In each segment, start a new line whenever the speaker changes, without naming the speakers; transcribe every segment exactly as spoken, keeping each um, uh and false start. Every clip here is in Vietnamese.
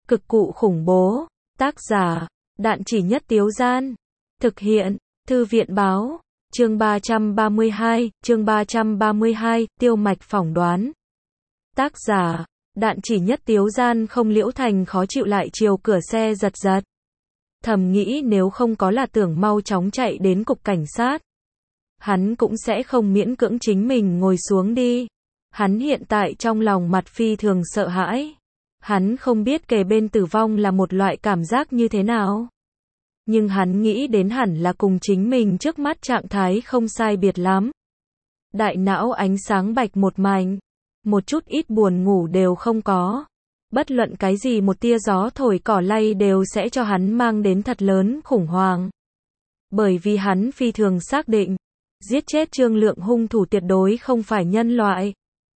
Cực cụ khủng bố. Tác giả, Đạn Chỉ Nhất Tiếu Gian. Thực hiện, Thư viện báo. Chương ba trăm ba mươi hai, chương ba trăm ba mươi hai, Tiêu Mạch phỏng đoán. Tác giả, Đạn Chỉ Nhất Tiếu Gian. Không, Liễu Thành khó chịu lại chiều cửa xe giật giật. Thầm nghĩ nếu không có là tưởng mau chóng chạy đến cục cảnh sát, hắn cũng sẽ không miễn cưỡng chính mình ngồi xuống đi. Hắn hiện tại trong lòng mặt phi thường sợ hãi. Hắn không biết kề bên tử vong là một loại cảm giác như thế nào. Nhưng hắn nghĩ đến hẳn là cùng chính mình trước mắt trạng thái không sai biệt lắm. Đại não ánh sáng bạch một mảnh. Một chút ít buồn ngủ đều không có. Bất luận cái gì một tia gió thổi cỏ lay đều sẽ cho hắn mang đến thật lớn khủng hoảng. Bởi vì hắn phi thường xác định, giết chết Trương Lượng hung thủ tuyệt đối không phải nhân loại.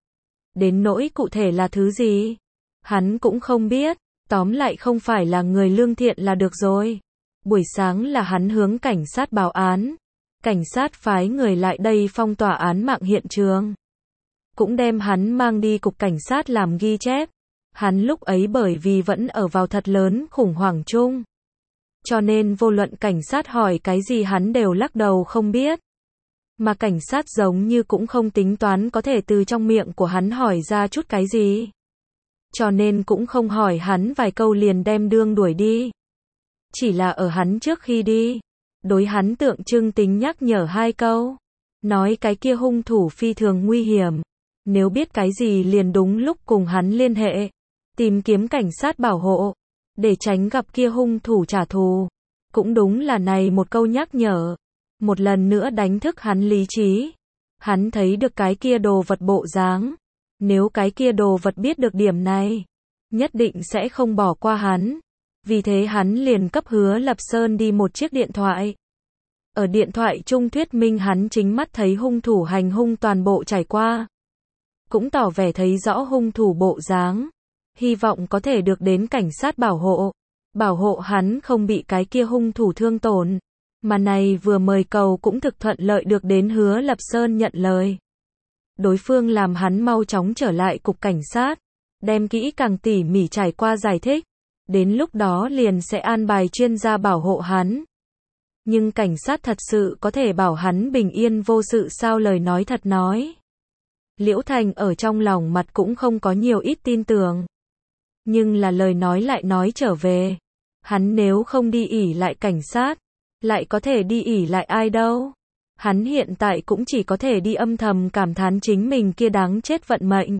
Đến nỗi cụ thể là thứ gì, hắn cũng không biết, tóm lại không phải là người lương thiện là được rồi. Buổi sáng là hắn hướng cảnh sát báo án, cảnh sát phái người lại đây phong tỏa án mạng hiện trường. Cũng đem hắn mang đi cục cảnh sát làm ghi chép. Hắn lúc ấy bởi vì vẫn ở vào thật lớn khủng hoảng chung, cho nên vô luận cảnh sát hỏi cái gì hắn đều lắc đầu không biết. Mà cảnh sát giống như cũng không tính toán có thể từ trong miệng của hắn hỏi ra chút cái gì. Cho nên cũng không hỏi hắn vài câu liền đem đương đuổi đi. Chỉ là ở hắn trước khi đi, đối hắn tượng trưng tính nhắc nhở hai câu. Nói cái kia hung thủ phi thường nguy hiểm. Nếu biết cái gì liền đúng lúc cùng hắn liên hệ. Tìm kiếm cảnh sát bảo hộ. Để tránh gặp kia hung thủ trả thù. Cũng đúng là này một câu nhắc nhở. Một lần nữa đánh thức hắn lý trí. Hắn thấy được cái kia đồ vật bộ dáng. Nếu cái kia đồ vật biết được điểm này, nhất định sẽ không bỏ qua hắn. Vì thế hắn liền cấp Hứa Lập Sơn đi một chiếc điện thoại. Ở điện thoại trung thuyết minh hắn chính mắt thấy hung thủ hành hung toàn bộ trải qua. Cũng tỏ vẻ thấy rõ hung thủ bộ dáng. Hy vọng có thể được đến cảnh sát bảo hộ. Bảo hộ hắn không bị cái kia hung thủ thương tổn. Mà này vừa mời cầu cũng thực thuận lợi được đến Hứa Lập Sơn nhận lời. Đối phương làm hắn mau chóng trở lại cục cảnh sát. Đem kỹ càng tỉ mỉ trải qua giải thích. Đến lúc đó liền sẽ an bài chuyên gia bảo hộ hắn. Nhưng cảnh sát thật sự có thể bảo hắn bình yên vô sự sao? Lời nói thật nói. Liễu Thành ở trong lòng mặt cũng không có nhiều ít tin tưởng. Nhưng là lời nói lại nói trở về. Hắn nếu không đi ỉ lại cảnh sát, lại có thể đi ỉ lại ai đâu. Hắn hiện tại cũng chỉ có thể đi âm thầm cảm thán chính mình kia đáng chết vận mệnh.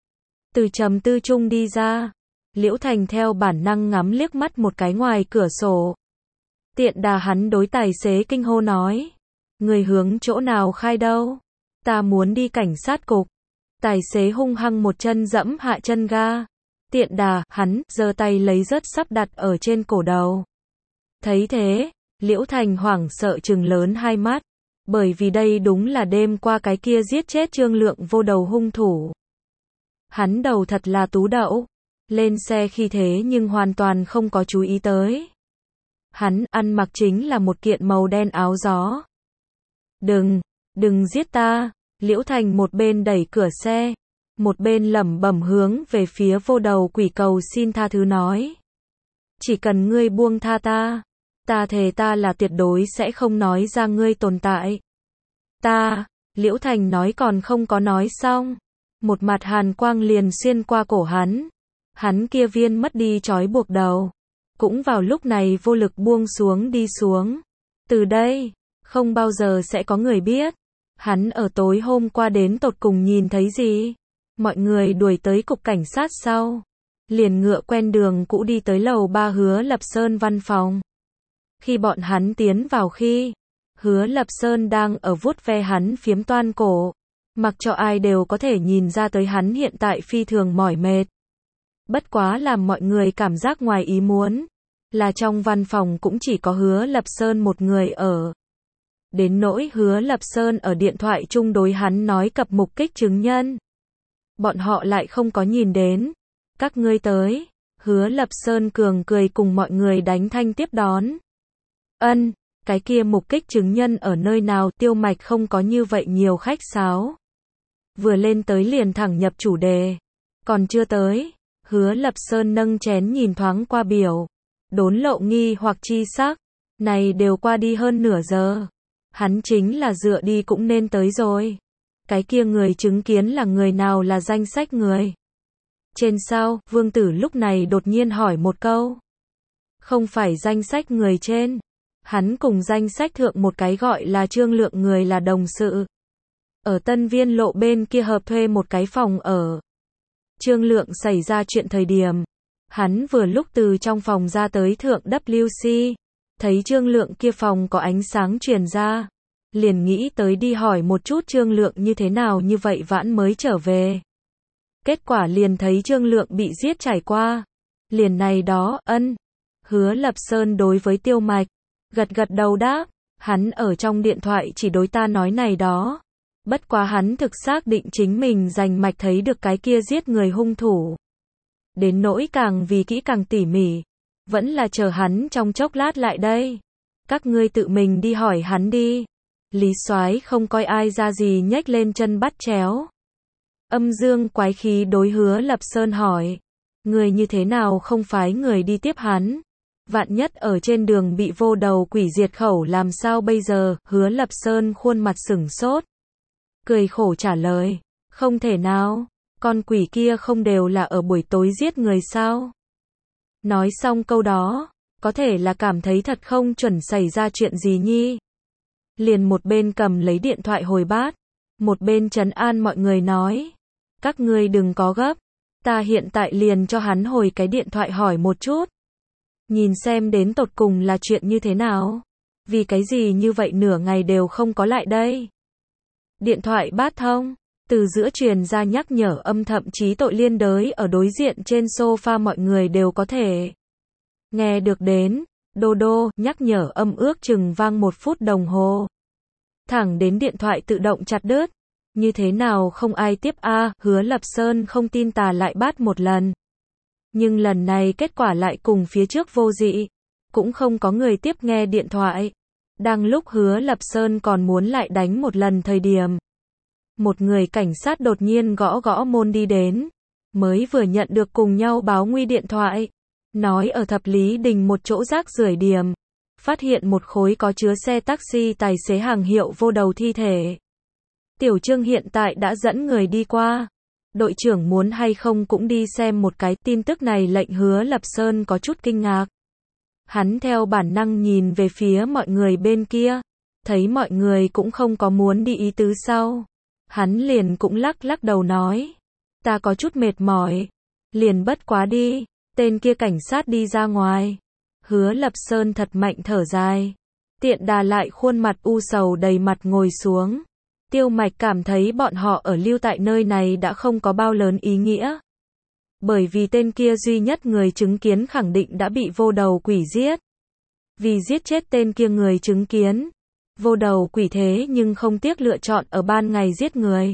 Từ trầm tư chung đi ra, Liễu Thành theo bản năng ngắm liếc mắt một cái ngoài cửa sổ. Tiện đà hắn đối tài xế kinh hô nói. Người hướng chỗ nào khai đâu? Ta muốn đi cảnh sát cục. Tài xế hung hăng một chân dẫm hạ chân ga. Tiện đà, hắn giơ tay lấy rớt sắp đặt ở trên cổ đầu. Thấy thế, Liễu Thành hoảng sợ trừng lớn hai mắt. Bởi vì đây đúng là đêm qua cái kia giết chết Trương Lượng vô đầu hung thủ. Hắn đầu thật là tú đậu. Lên xe khi thế nhưng hoàn toàn không có chú ý tới. Hắn ăn mặc chính là một kiện màu đen áo gió. Đừng, đừng giết ta. Liễu Thành một bên đẩy cửa xe, một bên lẩm bẩm hướng về phía vô đầu quỷ cầu xin tha thứ nói. Chỉ cần ngươi buông tha ta, ta thề ta là tuyệt đối sẽ không nói ra ngươi tồn tại. Ta, Liễu Thành nói còn không có nói xong. Một mặt hàn quang liền xuyên qua cổ hắn. Hắn kia viên mất đi trói buộc đầu. Cũng vào lúc này vô lực buông xuống đi xuống. Từ đây, không bao giờ sẽ có người biết. Hắn ở tối hôm qua đến tột cùng nhìn thấy gì? Mọi người đuổi tới cục cảnh sát sau. Liền ngựa quen đường cũ đi tới lầu ba Hứa Lập Sơn văn phòng. Khi bọn hắn tiến vào khi, Hứa Lập Sơn đang ở vuốt ve hắn phiếm toan cổ. Mặc cho ai đều có thể nhìn ra tới hắn hiện tại phi thường mỏi mệt. Bất quá làm mọi người cảm giác ngoài ý muốn. Là trong văn phòng cũng chỉ có Hứa Lập Sơn một người ở. Đến nỗi Hứa Lập Sơn ở điện thoại chung đối hắn nói cập mục kích chứng nhân. Bọn họ lại không có nhìn đến. Các ngươi tới. Hứa Lập Sơn cường cười cùng mọi người đánh thanh tiếp đón. Ân, cái kia mục kích chứng nhân ở nơi nào? Tiêu Mạch không có như vậy nhiều khách sáo. Vừa lên tới liền thẳng nhập chủ đề. Còn chưa tới. Hứa Lập Sơn nâng chén nhìn thoáng qua biểu. Đốn lộ nghi hoặc chi sắc. Này đều qua đi hơn nửa giờ. Hắn chính là dựa đi cũng nên tới rồi. Cái kia người chứng kiến là người nào, là danh sách người. Trên sao, vương tử lúc này đột nhiên hỏi một câu. Không phải danh sách người trên. Hắn cùng danh sách thượng một cái gọi là Trương Lượng người là đồng sự. Ở Tân Viên lộ bên kia hợp thuê một cái phòng ở. Trương Lượng xảy ra chuyện thời điểm. Hắn vừa lúc từ trong phòng ra tới thượng W C. Thấy Trương Lượng kia phòng có ánh sáng truyền ra. Liền nghĩ tới đi hỏi một chút Trương Lượng như thế nào như vậy vãn mới trở về. Kết quả liền thấy Trương Lượng bị giết trải qua. Liền này đó, ân. Hứa Lập Sơn đối với Tiêu Mạch. Gật gật đầu đáp. Hắn ở trong điện thoại chỉ đối ta nói này đó. Bất quá hắn thực xác định chính mình rành mạch thấy được cái kia giết người hung thủ. Đến nỗi càng vì kỹ càng tỉ mỉ. Vẫn là chờ hắn trong chốc lát lại đây. Các ngươi tự mình đi hỏi hắn đi. Lý Soái không coi ai ra gì nhếch lên chân bắt chéo. Âm dương quái khí đối Hứa Lập Sơn hỏi. Người như thế nào không phái người đi tiếp hắn? Vạn nhất ở trên đường bị vô đầu quỷ diệt khẩu làm sao bây giờ? Hứa Lập Sơn khuôn mặt sửng sốt. Cười khổ trả lời. Không thể nào. Con quỷ kia không đều là ở buổi tối giết người sao? Nói xong câu đó. Có thể là cảm thấy thật không chuẩn xảy ra chuyện gì nhi. Liền một bên cầm lấy điện thoại hồi bát. Một bên trấn an mọi người nói. Các ngươi đừng có gấp. Ta hiện tại liền cho hắn hồi cái điện thoại hỏi một chút. Nhìn xem đến tột cùng là chuyện như thế nào. Vì cái gì như vậy nửa ngày đều không có lại đây. Điện thoại bát thông. Từ giữa truyền ra nhắc nhở âm, thậm chí tội liên đới ở đối diện trên sofa mọi người đều có thể nghe được đến. Đô đô, nhắc nhở âm ước chừng vang một phút đồng hồ. Thẳng đến điện thoại tự động chặt đứt. Như thế nào không ai tiếp a? À, Hứa Lập Sơn không tin tà lại bát một lần. Nhưng lần này kết quả lại cùng phía trước vô dị. Cũng không có người tiếp nghe điện thoại. Đang lúc Hứa Lập Sơn còn muốn lại đánh một lần thời điểm. Một người cảnh sát đột nhiên gõ gõ môn đi đến. Mới vừa nhận được cùng nhau báo nguy điện thoại. Nói ở Thập Lý Đình một chỗ rác rưởi điểm. Phát hiện một khối có chứa xe taxi tài xế hàng hiệu vô đầu thi thể. Tiểu Trương hiện tại đã dẫn người đi qua. Đội trưởng muốn hay không cũng đi xem một cái. Tin tức này lệnh Hứa Lập Sơn có chút kinh ngạc. Hắn theo bản năng nhìn về phía mọi người bên kia. Thấy mọi người cũng không có muốn đi ý tứ sau. Hắn liền cũng lắc lắc đầu nói. Ta có chút mệt mỏi. Liền bất quá đi. Tên kia cảnh sát đi ra ngoài. Hứa Lập Sơn thật mạnh thở dài. Tiện đà lại khuôn mặt u sầu đầy mặt ngồi xuống. Tiêu Mạch cảm thấy bọn họ ở lưu tại nơi này đã không có bao lớn ý nghĩa. Bởi vì tên kia duy nhất người chứng kiến khẳng định đã bị vô đầu quỷ giết. Vì giết chết tên kia người chứng kiến. Vô đầu quỷ thế nhưng không tiếc lựa chọn ở ban ngày giết người.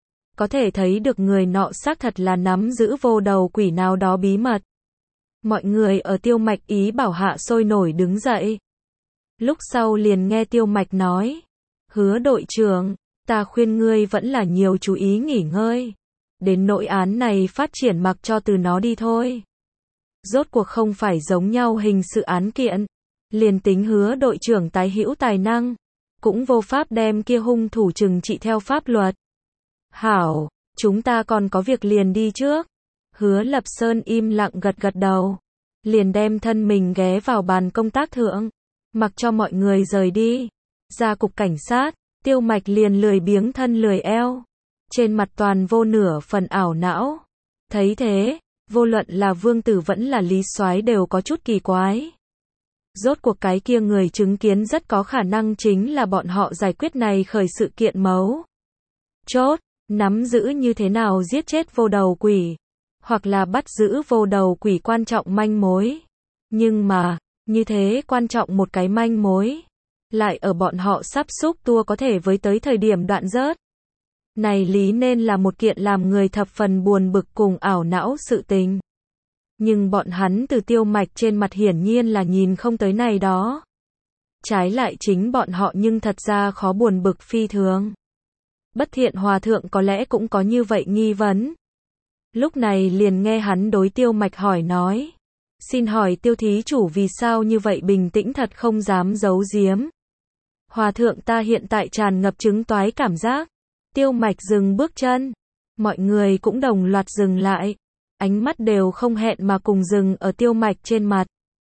Có thể thấy được người nọ xác thật là nắm giữ vô đầu quỷ nào đó bí mật. Mọi người ở Tiêu Mạch ý bảo hạ sôi nổi đứng dậy. Lúc sau liền nghe Tiêu Mạch nói. Hứa đội trưởng, ta khuyên ngươi vẫn là nhiều chú ý nghỉ ngơi. Đến nội án này phát triển mặc cho từ nó đi thôi. Rốt cuộc không phải giống nhau hình sự án kiện. Liền tính Hứa đội trưởng tái hữu tài năng. Cũng vô pháp đem kia hung thủ trừng trị theo pháp luật. Hảo, chúng ta còn có việc liền đi trước. Hứa Lập Sơn im lặng gật gật đầu. Liền đem thân mình ghé vào bàn công tác thượng. Mặc cho mọi người rời đi. Ra cục cảnh sát, Tiêu Mạch liền lười biếng thân lười eo. Trên mặt toàn vô nửa phần ảo não. Thấy thế, vô luận là Vương Tử vẫn là Lý Soái đều có chút kỳ quái. Rốt cuộc cái kia người chứng kiến rất có khả năng chính là bọn họ giải quyết này khởi sự kiện mấu chốt, nắm giữ như thế nào giết chết vô đầu quỷ, hoặc là bắt giữ vô đầu quỷ quan trọng manh mối. Nhưng mà, như thế quan trọng một cái manh mối, lại ở bọn họ sắp xúc tua có thể với tới thời điểm đoạn rớt. Này lý nên là một kiện làm người thập phần buồn bực cùng ảo não sự tình. Nhưng bọn hắn từ Tiêu Mạch trên mặt hiển nhiên là nhìn không tới này đó. Trái lại chính bọn họ nhưng thật ra khó buồn bực phi thường. Bất Thiện Hòa thượng có lẽ cũng có như vậy nghi vấn. Lúc này liền nghe hắn đối Tiêu Mạch hỏi nói. Xin hỏi Tiêu thí chủ vì sao như vậy bình tĩnh thật không dám giấu giếm. Hòa thượng ta hiện tại tràn ngập chứng toái cảm giác. Tiêu Mạch dừng bước chân. Mọi người cũng đồng loạt dừng lại. Ánh mắt đều không hẹn mà cùng dừng ở Tiêu Mạch trên mặt.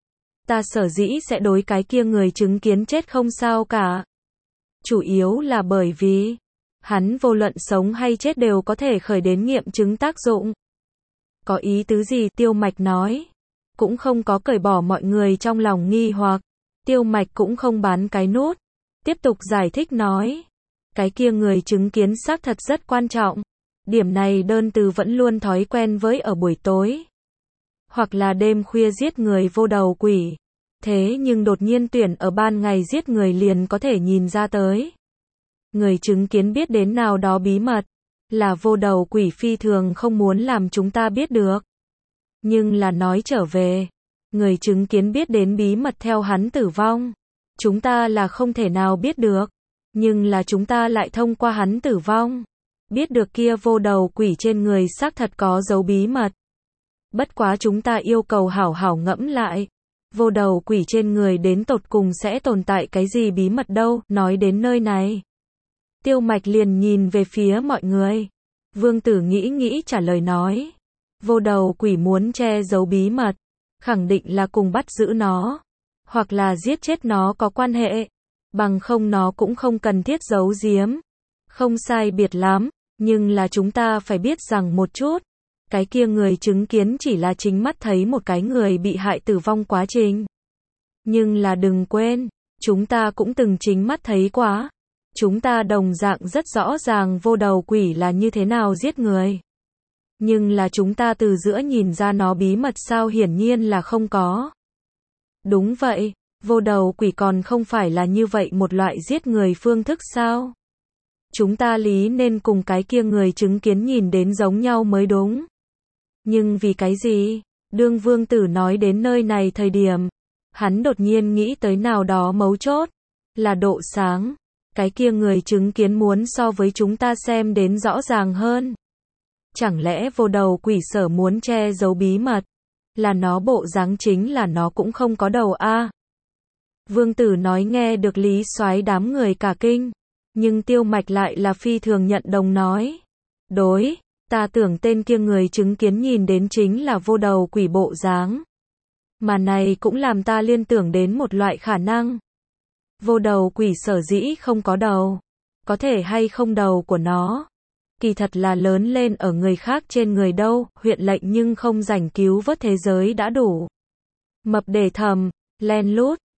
Ta sở dĩ sẽ đối cái kia người chứng kiến chết không sao cả. Chủ yếu là bởi vì hắn vô luận sống hay chết đều có thể khởi đến nghiệm chứng tác dụng. Có ý tứ gì Tiêu Mạch nói. Cũng không có cởi bỏ mọi người trong lòng nghi hoặc. Tiêu Mạch cũng không bán cái nút. Tiếp tục giải thích nói. Cái kia người chứng kiến xác thật rất quan trọng. Điểm này đơn từ vẫn luôn thói quen với ở buổi tối. Hoặc là đêm khuya giết người vô đầu quỷ. Thế nhưng đột nhiên tuyển ở ban ngày giết người liền có thể nhìn ra tới. Người chứng kiến biết đến nào đó bí mật. Là vô đầu quỷ phi thường không muốn làm chúng ta biết được. Nhưng là nói trở về. Người chứng kiến biết đến bí mật theo hắn tử vong. Chúng ta là không thể nào biết được. Nhưng là chúng ta lại thông qua hắn tử vong. Biết được kia vô đầu quỷ trên người xác thật có dấu bí mật. Bất quá chúng ta yêu cầu hảo hảo ngẫm lại. Vô đầu quỷ trên người đến tột cùng sẽ tồn tại cái gì bí mật đâu. Nói đến nơi này. Tiêu Mạch liền nhìn về phía mọi người. Vương Tử nghĩ nghĩ trả lời nói. Vô đầu quỷ muốn che giấu bí mật. Khẳng định là cùng bắt giữ nó. Hoặc là giết chết nó có quan hệ. Bằng không nó cũng không cần thiết giấu giếm. Không sai biệt lắm. Nhưng là chúng ta phải biết rằng một chút. Cái kia người chứng kiến chỉ là chính mắt thấy một cái người bị hại tử vong quá trình. Nhưng là đừng quên. Chúng ta cũng từng chính mắt thấy quá. Chúng ta đồng dạng rất rõ ràng vô đầu quỷ là như thế nào giết người. Nhưng là chúng ta từ giữa nhìn ra nó bí mật sao hiển nhiên là không có. Đúng vậy, vô đầu quỷ còn không phải là như vậy một loại giết người phương thức sao? Chúng ta lý nên cùng cái kia người chứng kiến nhìn đến giống nhau mới đúng. Nhưng vì cái gì? Đương Vương Tử nói đến nơi này thời điểm, hắn đột nhiên nghĩ tới nào đó mấu chốt, là độ sáng. Cái kia người chứng kiến muốn so với chúng ta xem đến rõ ràng hơn. Chẳng lẽ vô đầu quỷ sở muốn che giấu bí mật, là nó bộ dáng chính là nó cũng không có đầu a. À? Vương Tử nói nghe được Lý Soái đám người cả kinh, nhưng Tiêu Mạch lại là phi thường nhận đồng nói. Đối, ta tưởng tên kia người chứng kiến nhìn đến chính là vô đầu quỷ bộ dáng. Mà này cũng làm ta liên tưởng đến một loại khả năng. Vô đầu quỷ sở dĩ không có đầu. Có thể hay không đầu của nó. Kỳ thật là lớn lên ở người khác trên người đâu, huyện lệnh nhưng không rảnh cứu vớt thế giới đã đủ. Mập để thầm, len lút,